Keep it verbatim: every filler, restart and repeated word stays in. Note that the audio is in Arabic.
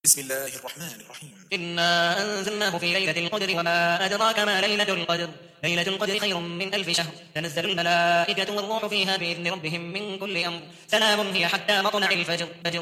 بسم الله الرحمن الرحيم. إنا أنزلناه في ليلة القدر وما أدراك ما ليلة القدر ليلة القدر خير من ألف شهر تنزل الملائكة والروح فيها بإذن ربهم من كل أمر سلام هي حتى مطلع الفجر.